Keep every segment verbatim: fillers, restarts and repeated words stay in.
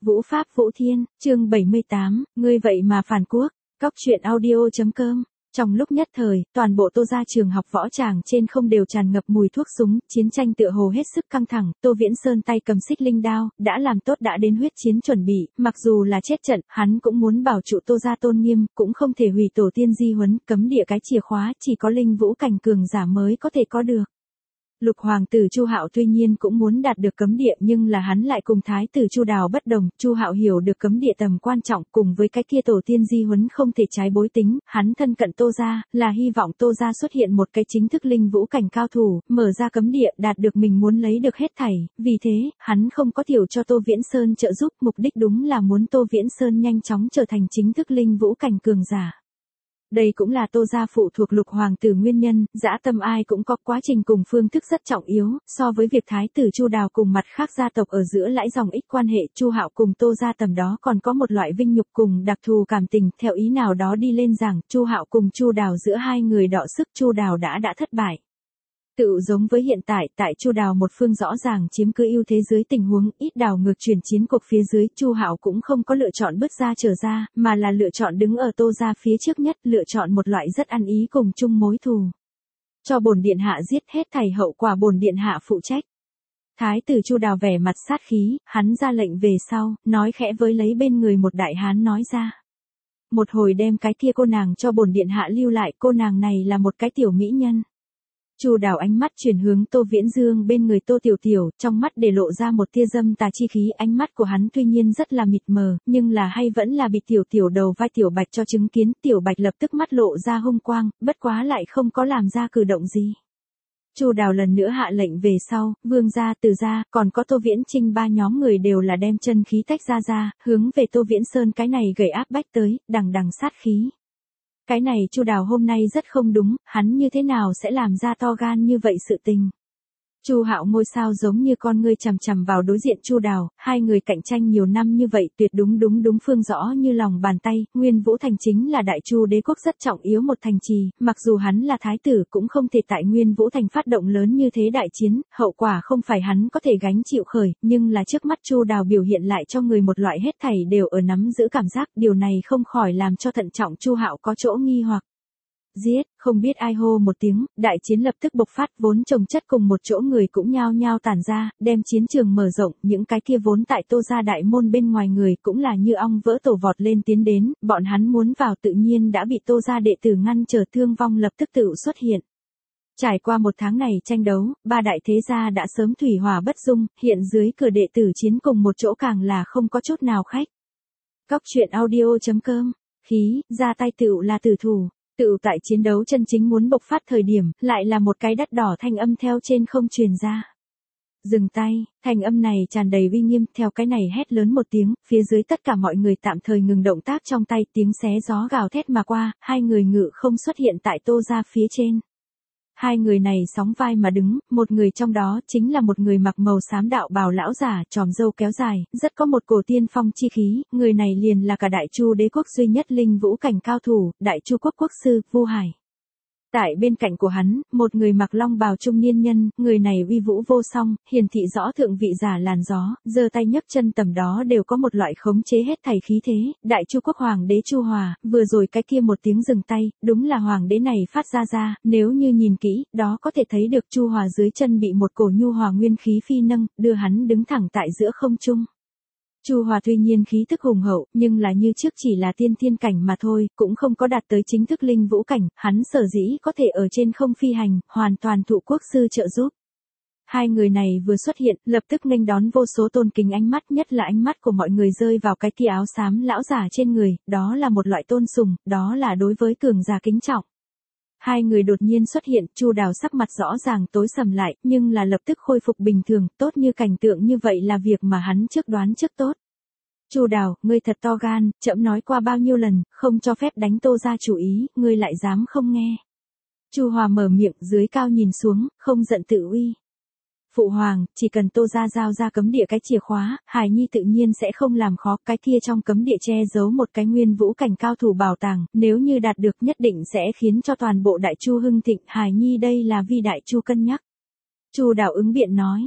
Vũ Pháp Vũ Thiên, chương bảy mươi tám, ngươi vậy mà phản quốc, cóc truyện audio.com. Trong lúc nhất thời, toàn bộ Tô gia trường học võ tràng trên không đều tràn ngập mùi thuốc súng, chiến tranh tựa hồ hết sức căng thẳng, Tô Viễn Sơn tay cầm xích linh đao, đã làm tốt đã đến huyết chiến chuẩn bị, mặc dù là chết trận, hắn cũng muốn bảo trụ Tô gia tôn nghiêm, cũng không thể hủy tổ tiên di huấn, cấm địa cái chìa khóa, chỉ có linh vũ cảnh cường giả mới có thể có được. Lục hoàng tử Chu Hạo tuy nhiên cũng muốn đạt được cấm địa, nhưng là hắn lại cùng thái tử Chu Đào bất đồng, Chu Hạo hiểu được cấm địa tầm quan trọng, cùng với cái kia tổ tiên di huấn không thể trái bối tính, hắn thân cận Tô gia, là hy vọng Tô gia xuất hiện một cái chính thức linh vũ cảnh cao thủ, mở ra cấm địa, đạt được mình muốn lấy được hết thảy, vì thế, hắn không có thiểu cho Tô Viễn Sơn trợ giúp, mục đích đúng là muốn Tô Viễn Sơn nhanh chóng trở thành chính thức linh vũ cảnh cường giả. Đây cũng là Tô gia phụ thuộc lục hoàng tử nguyên nhân, dã tâm ai cũng có, quá trình cùng phương thức rất trọng yếu, so với việc thái tử Chu Đào cùng mặt khác gia tộc ở giữa lãi dòng ít quan hệ, Chu Hạo cùng Tô gia tầm đó còn có một loại vinh nhục cùng đặc thù cảm tình, theo ý nào đó đi lên rằng, Chu Hạo cùng Chu Đào giữa hai người đọ sức, Chu Đào đã đã thất bại. Tự giống với hiện tại, tại Chu Đào một phương rõ ràng chiếm cứ ưu thế dưới tình huống ít đảo ngược chuyển chiến cuộc phía dưới, Chu Hạo cũng không có lựa chọn bứt ra trở ra, mà là lựa chọn đứng ở Tô gia phía trước nhất, lựa chọn một loại rất ăn ý cùng chung mối thù. Cho bổn điện hạ giết, hết thảy hậu quả bổn điện hạ phụ trách. Thái tử Chu Đào vẻ mặt sát khí, hắn ra lệnh về sau, nói khẽ với lấy bên người một đại hán nói ra. Một hồi đem cái kia cô nàng cho bổn điện hạ lưu lại, cô nàng này là một cái tiểu mỹ nhân. Chu Đào ánh mắt chuyển hướng Tô Viễn Dương bên người Tô Tiểu Tiểu, trong mắt để lộ ra một tia dâm tà chi khí, ánh mắt của hắn tuy nhiên rất là mịt mờ, nhưng là hay vẫn là bị Tiểu Tiểu đầu vai Tiểu Bạch cho chứng kiến, Tiểu Bạch lập tức mắt lộ ra hung quang, bất quá lại không có làm ra cử động gì. Chu Đào lần nữa hạ lệnh về sau, Vương gia, Từ gia, còn có Tô Viễn Trinh ba nhóm người đều là đem chân khí tách ra ra, hướng về Tô Viễn Sơn cái này gầy áp bách tới, đằng đằng sát khí. Cái này Chu Đào hôm nay rất không đúng, hắn như thế nào sẽ làm ra to gan như vậy sự tình. Chu Hạo ngôi sao giống như con ngươi chằm chằm vào đối diện Chu Đào, hai người cạnh tranh nhiều năm như vậy tuyệt đúng đúng đúng phương rõ như lòng bàn tay, Nguyên Vũ Thành chính là đại Chu đế quốc rất trọng yếu một thành trì, mặc dù hắn là thái tử cũng không thể tại Nguyên Vũ Thành phát động lớn như thế đại chiến, hậu quả không phải hắn có thể gánh chịu khởi, nhưng là trước mắt Chu Đào biểu hiện lại cho người một loại hết thảy đều ở nắm giữ cảm giác, điều này không khỏi làm cho thận trọng Chu Hạo có chỗ nghi hoặc. Giết, không biết ai hô một tiếng, đại chiến lập tức bộc phát, vốn chồng chất cùng một chỗ người cũng nhao nhao tản ra, đem chiến trường mở rộng, những cái kia vốn tại Tô gia đại môn bên ngoài người cũng là như ong vỡ tổ vọt lên tiến đến, bọn hắn muốn vào tự nhiên đã bị Tô gia đệ tử ngăn trở, thương vong lập tức tự xuất hiện. Trải qua một tháng này tranh đấu, ba đại thế gia đã sớm thủy hỏa bất dung, hiện dưới cửa đệ tử chiến cùng một chỗ càng là không có chút nào khách. Cóc truyện audio.com, khí, ra tay tựu là tử thủ. Tự tại chiến đấu chân chính muốn bộc phát thời điểm, lại là một cái đắt đỏ thanh âm theo trên không truyền ra. Dừng tay, thanh âm này tràn đầy uy nghiêm, theo cái này hét lớn một tiếng, phía dưới tất cả mọi người tạm thời ngừng động tác trong tay, tiếng xé gió gào thét mà qua, hai người ngự không xuất hiện tại Tô gia phía trên. Hai người này sóng vai mà đứng, một người trong đó chính là một người mặc màu xám đạo bào lão giả, tròm râu kéo dài, rất có một cổ tiên phong chi khí, người này liền là cả đại Chu đế quốc duy nhất linh vũ cảnh cao thủ, đại Chu quốc quốc sư, Vu Hải. Tại bên cạnh của hắn, một người mặc long bào trung niên nhân, người này uy vũ vô song, hiển thị rõ thượng vị giả làn gió, giơ tay nhấc chân tầm đó đều có một loại khống chế hết thảy khí thế, đại Chu quốc hoàng đế Chu Hòa, vừa rồi cái kia một tiếng dừng tay, đúng là hoàng đế này phát ra ra, nếu như nhìn kỹ, đó có thể thấy được Chu Hòa dưới chân bị một cổ nhu hòa nguyên khí phi nâng, đưa hắn đứng thẳng tại giữa không trung. Chu Hòa tuy nhiên khí thức hùng hậu, nhưng là như trước chỉ là tiên thiên cảnh mà thôi, cũng không có đạt tới chính thức linh vũ cảnh, hắn sở dĩ có thể ở trên không phi hành, hoàn toàn thụ quốc sư trợ giúp. Hai người này vừa xuất hiện, lập tức nghênh đón vô số tôn kính ánh mắt, nhất là ánh mắt của mọi người rơi vào cái tia áo xám lão giả trên người, đó là một loại tôn sùng, đó là đối với cường giả kính trọng. Hai người đột nhiên xuất hiện, Chu Đào sắc mặt rõ ràng tối sầm lại, nhưng là lập tức khôi phục bình thường, tốt như cảnh tượng như vậy là việc mà hắn trước đoán trước tốt. Chu Đào, ngươi thật to gan, trẫm nói qua bao nhiêu lần, không cho phép đánh Tô gia chủ ý, ngươi lại dám không nghe. Chu Hòa mở miệng, dưới cao nhìn xuống, không giận tự uy. Phụ hoàng, chỉ cần Tô gia giao ra cấm địa cái chìa khóa, Hải Nhi tự nhiên sẽ không làm khó, cái kia trong cấm địa che giấu một cái nguyên vũ cảnh cao thủ bảo tàng, nếu như đạt được nhất định sẽ khiến cho toàn bộ đại Chu hưng thịnh, Hải Nhi đây là vì đại Chu cân nhắc. Chu Đào ứng biện nói,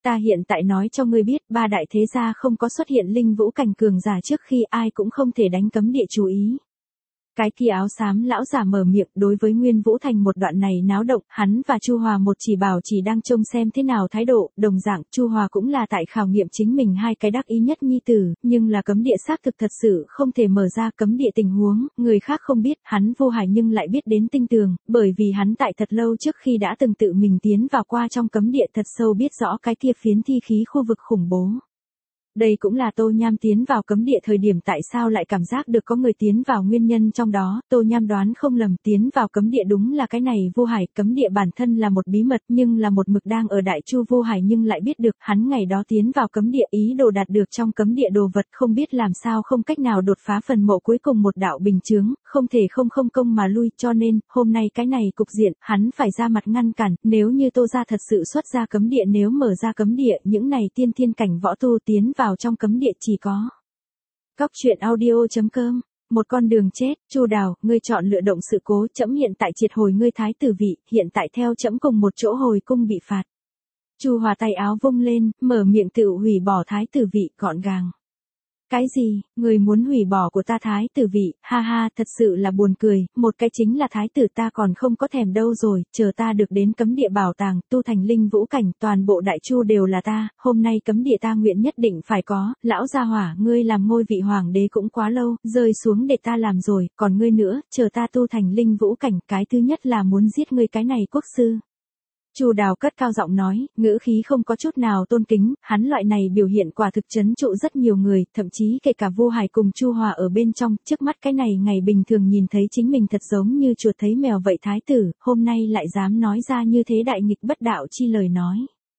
Ta hiện tại nói cho ngươi biết, ba đại thế gia không có xuất hiện linh vũ cảnh cường giả trước khi ai cũng không thể đánh cấm địa chú ý. Cái kia áo xám lão giả mở miệng, đối với Nguyên Vũ Thành một đoạn này náo động, hắn và Chu Hòa một chỉ bảo chỉ đang trông xem thế nào thái độ, đồng dạng, Chu Hòa cũng là tại khảo nghiệm chính mình hai cái đắc ý nhất nhi tử, nhưng là cấm địa xác thực thật sự không thể mở ra cấm địa tình huống, người khác không biết, hắn Vô Hải nhưng lại biết đến tinh tường, bởi vì hắn tại thật lâu trước khi đã từng tự mình tiến vào qua trong cấm địa thật sâu biết rõ cái kia phiến thi khí khu vực khủng bố. Đây cũng là Tô Nham tiến vào cấm địa thời điểm tại sao lại cảm giác được có người tiến vào nguyên nhân trong đó, Tô Nham đoán không lầm tiến vào cấm địa đúng là cái này Vô Hải, cấm địa bản thân là một bí mật nhưng là một mực đang ở Đại Chu Vô Hải nhưng lại biết được hắn ngày đó tiến vào cấm địa ý đồ đạt được trong cấm địa đồ vật không biết làm sao không cách nào đột phá phần mộ cuối cùng một đạo bình chướng, không thể không không công mà lui cho nên, hôm nay cái này cục diện, hắn phải ra mặt ngăn cản, nếu như Tô gia thật sự xuất ra cấm địa nếu mở ra cấm địa những này tiên thiên cảnh võ tu tiến vào trong cấm địa chỉ có. Cóc truyện audio chấm com, một con đường chết, Chu Đào, ngươi chọn lựa động sự cố, trẫm hiện tại triệt hồi ngươi thái tử vị, hiện tại theo trẫm cùng một chỗ hồi cung bị phạt. Chu Hòa tay áo vung lên, mở miệng tự hủy bỏ thái tử vị, gọn gàng. Cái gì, người muốn hủy bỏ của ta thái tử vị, ha ha, thật sự là buồn cười, một cái chính là thái tử ta còn không có thèm đâu rồi, chờ ta được đến cấm địa bảo tàng, tu thành linh vũ cảnh, toàn bộ Đại Chu đều là ta, hôm nay cấm địa ta nguyện nhất định phải có, lão gia hỏa, ngươi làm ngôi vị hoàng đế cũng quá lâu, rơi xuống để ta làm rồi, còn ngươi nữa, chờ ta tu thành linh vũ cảnh, cái thứ nhất là muốn giết ngươi cái này quốc sư. Chu Đào cất cao giọng nói, ngữ khí không có chút nào tôn kính, hắn loại này biểu hiện quả thực chấn trụ rất nhiều người, thậm chí kể cả Vô Hải cùng Chu Hòa ở bên trong, trước mắt cái này ngày bình thường nhìn thấy chính mình thật giống như chuột thấy mèo vậy thái tử, hôm nay lại dám nói ra như thế đại nghịch bất đạo chi lời nói.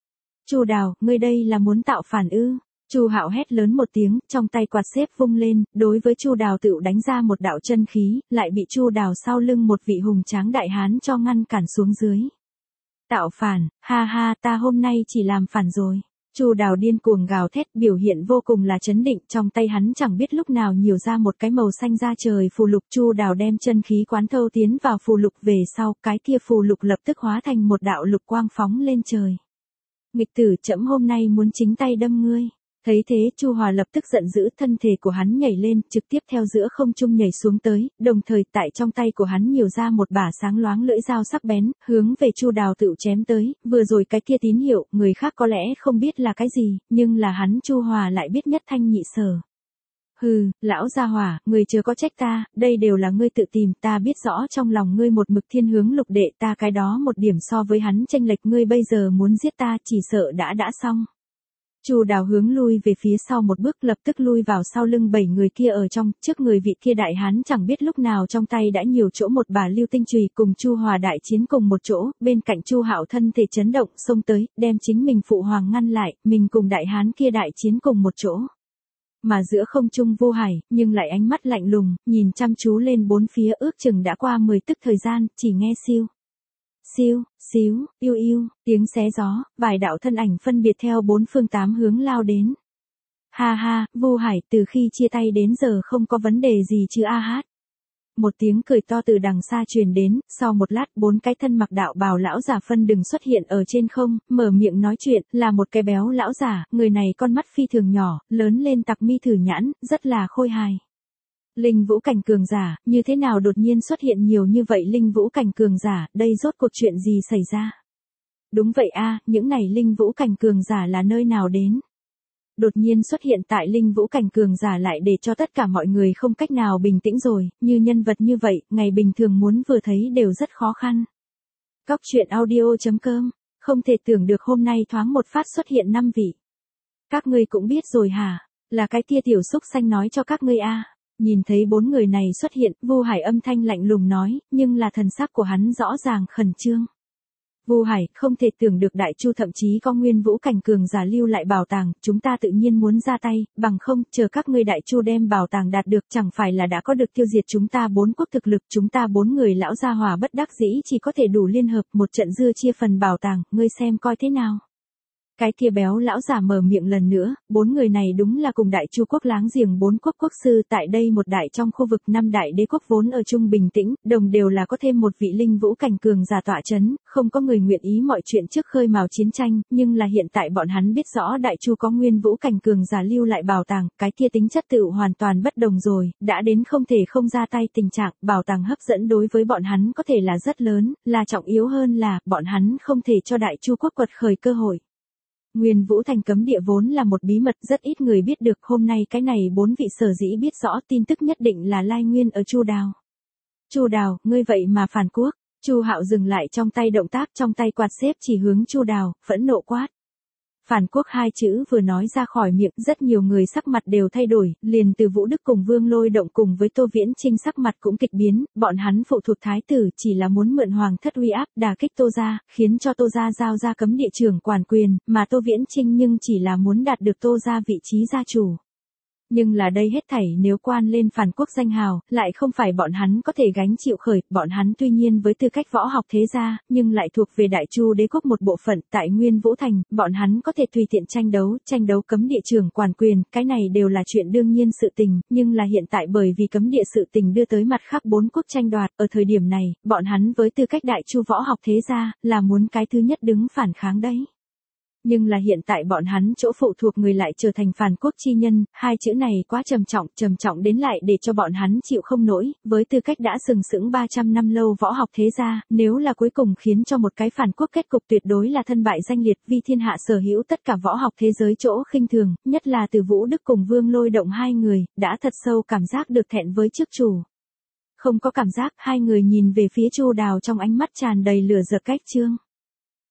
Chu Đào, ngươi đây là muốn tạo phản ư? Chu Hạo hét lớn một tiếng, trong tay quạt xếp vung lên, đối với Chu Đào tự đánh ra một đạo chân khí, lại bị Chu Đào sau lưng một vị hùng tráng đại hán cho ngăn cản xuống dưới. Tạo phản, ha ha, ta hôm nay chỉ làm phản rồi. Chu Đào điên cuồng gào thét, biểu hiện vô cùng là chấn định, trong tay hắn chẳng biết lúc nào nhiều ra một cái màu xanh da trời phù lục, Chu Đào đem chân khí quán thâu tiến vào phù lục về sau, cái kia phù lục lập tức hóa thành một đạo lục quang phóng lên trời. Nghịch tử, trẫm hôm nay muốn chính tay đâm ngươi. Thấy thế, Chu Hòa lập tức giận dữ, thân thể của hắn nhảy lên, trực tiếp theo giữa không trung nhảy xuống tới, đồng thời tại trong tay của hắn nhiều ra một bả sáng loáng lưỡi dao sắc bén, hướng về Chu Đào tự chém tới, vừa rồi cái kia tín hiệu, người khác có lẽ không biết là cái gì, nhưng là hắn Chu Hòa lại biết nhất thanh nhị sở. Hừ, lão gia hỏa, người chớ có trách ta, đây đều là ngươi tự tìm, ta biết rõ trong lòng ngươi một mực thiên hướng lục đệ ta cái đó một điểm so với hắn chênh lệch ngươi bây giờ muốn giết ta chỉ sợ đã đã xong. Chu Đào hướng lui về phía sau một bước lập tức lui vào sau lưng bảy người kia ở trong, trước người vị kia đại hán chẳng biết lúc nào trong tay đã nhiều chỗ một bà lưu tinh chùy cùng Chu Hòa đại chiến cùng một chỗ, bên cạnh Chu Hạo thân thể chấn động xông tới, đem chính mình phụ hoàng ngăn lại, mình cùng đại hán kia đại chiến cùng một chỗ. Mà giữa không trung Vô Hải, nhưng lại ánh mắt lạnh lùng, nhìn chăm chú lên bốn phía ước chừng đã qua mười tức thời gian, chỉ nghe siêu. Siêu, xíu, yêu yêu, tiếng xé gió, vài đạo thân ảnh phân biệt theo bốn phương tám hướng lao đến. Ha ha, Vô Hải từ khi chia tay đến giờ không có vấn đề gì chứ a hát. Một tiếng cười to từ đằng xa truyền đến, sau một lát bốn cái thân mặc đạo bào lão giả phân đừng xuất hiện ở trên không, mở miệng nói chuyện, là một cái béo lão giả, người này con mắt phi thường nhỏ, lớn lên tặc mi thử nhãn, rất là khôi hài. Linh vũ cảnh cường giả, như thế nào đột nhiên xuất hiện nhiều như vậy linh vũ cảnh cường giả, đây rốt cuộc chuyện gì xảy ra? Đúng vậy a, những này linh vũ cảnh cường giả là nơi nào đến? Đột nhiên xuất hiện tại linh vũ cảnh cường giả lại để cho tất cả mọi người không cách nào bình tĩnh rồi, như nhân vật như vậy, ngày bình thường muốn vừa thấy đều rất khó khăn. Cóc truyện audio chấm com, không thể tưởng được hôm nay thoáng một phát xuất hiện năm vị. Các ngươi cũng biết rồi hả? Là cái kia tiểu xúc xanh nói cho các ngươi a. Nhìn thấy bốn người này xuất hiện, Vô Hải âm thanh lạnh lùng nói, nhưng là thần sắc của hắn rõ ràng khẩn trương. Vô Hải, không thể tưởng được Đại Chu thậm chí có nguyên vũ cảnh cường giả lưu lại bảo tàng, chúng ta tự nhiên muốn ra tay, bằng không, chờ các ngươi Đại Chu đem bảo tàng đạt được chẳng phải là đã có được tiêu diệt chúng ta bốn quốc thực lực, chúng ta bốn người lão gia hòa bất đắc dĩ chỉ có thể đủ liên hợp một trận dưa chia phần bảo tàng, ngươi xem coi thế nào. Cái kia béo lão giả mở miệng lần nữa, bốn người này đúng là cùng đại Chu quốc láng giềng bốn quốc quốc sư, tại đây một đại trong khu vực năm đại đế quốc vốn ở chung bình tĩnh, đồng đều là có thêm một vị linh vũ cảnh cường giả tọa chấn, không có người nguyện ý mọi chuyện trước khơi mào chiến tranh, nhưng là hiện tại bọn hắn biết rõ đại Chu có nguyên vũ cảnh cường giả lưu lại bảo tàng, cái kia tính chất tự hoàn toàn bất đồng rồi, đã đến không thể không ra tay tình trạng, bảo tàng hấp dẫn đối với bọn hắn có thể là rất lớn, là trọng yếu hơn là, bọn hắn không thể cho đại Chu quốc quật khởi cơ hội. Nguyên Vũ Thành cấm địa vốn là một bí mật rất ít người biết được, hôm nay cái này bốn vị sở dĩ biết rõ tin tức nhất định là lai nguyên ở Chu Đào. Chu Đào, ngươi vậy mà phản quốc. Chu Hạo dừng lại trong tay động tác, trong tay quạt xếp chỉ hướng Chu Đào, phẫn nộ quát. Phản quốc hai chữ vừa nói ra khỏi miệng, rất nhiều người sắc mặt đều thay đổi, liền từ Vũ Đức cùng Vương Lôi Động cùng với Tô Viễn Chinh sắc mặt cũng kịch biến, bọn hắn phụ thuộc thái tử chỉ là muốn mượn hoàng thất uy áp đả kích Tô gia, khiến cho Tô gia giao ra cấm địa trưởng quản quyền, mà Tô Viễn Chinh nhưng chỉ là muốn đạt được Tô gia vị trí gia chủ. Nhưng là đây hết thảy nếu quan lên phản quốc danh hào, lại không phải bọn hắn có thể gánh chịu khởi, bọn hắn tuy nhiên với tư cách võ học thế gia, nhưng lại thuộc về đại Chu đế quốc một bộ phận, tại Nguyên Vũ Thành, bọn hắn có thể tùy tiện tranh đấu, tranh đấu cấm địa trưởng quản quyền, cái này đều là chuyện đương nhiên sự tình, nhưng là hiện tại bởi vì cấm địa sự tình đưa tới mặt khác bốn quốc tranh đoạt, ở thời điểm này, bọn hắn với tư cách đại Chu võ học thế gia, là muốn cái thứ nhất đứng phản kháng đấy. Nhưng là hiện tại bọn hắn chỗ phụ thuộc người lại trở thành phản quốc chi nhân, hai chữ này quá trầm trọng, trầm trọng đến lại để cho bọn hắn chịu không nổi, với tư cách đã sừng sững ba trăm năm lâu võ học thế gia, nếu là cuối cùng khiến cho một cái phản quốc kết cục tuyệt đối là thân bại danh liệt, vì thiên hạ sở hữu tất cả võ học thế giới chỗ khinh thường, nhất là từ Vũ Đức cùng Vương Lôi Động hai người, đã thật sâu cảm giác được thẹn với trước chủ. Không có cảm giác, hai người nhìn về phía Chu Đào trong ánh mắt tràn đầy lửa giật cách trương.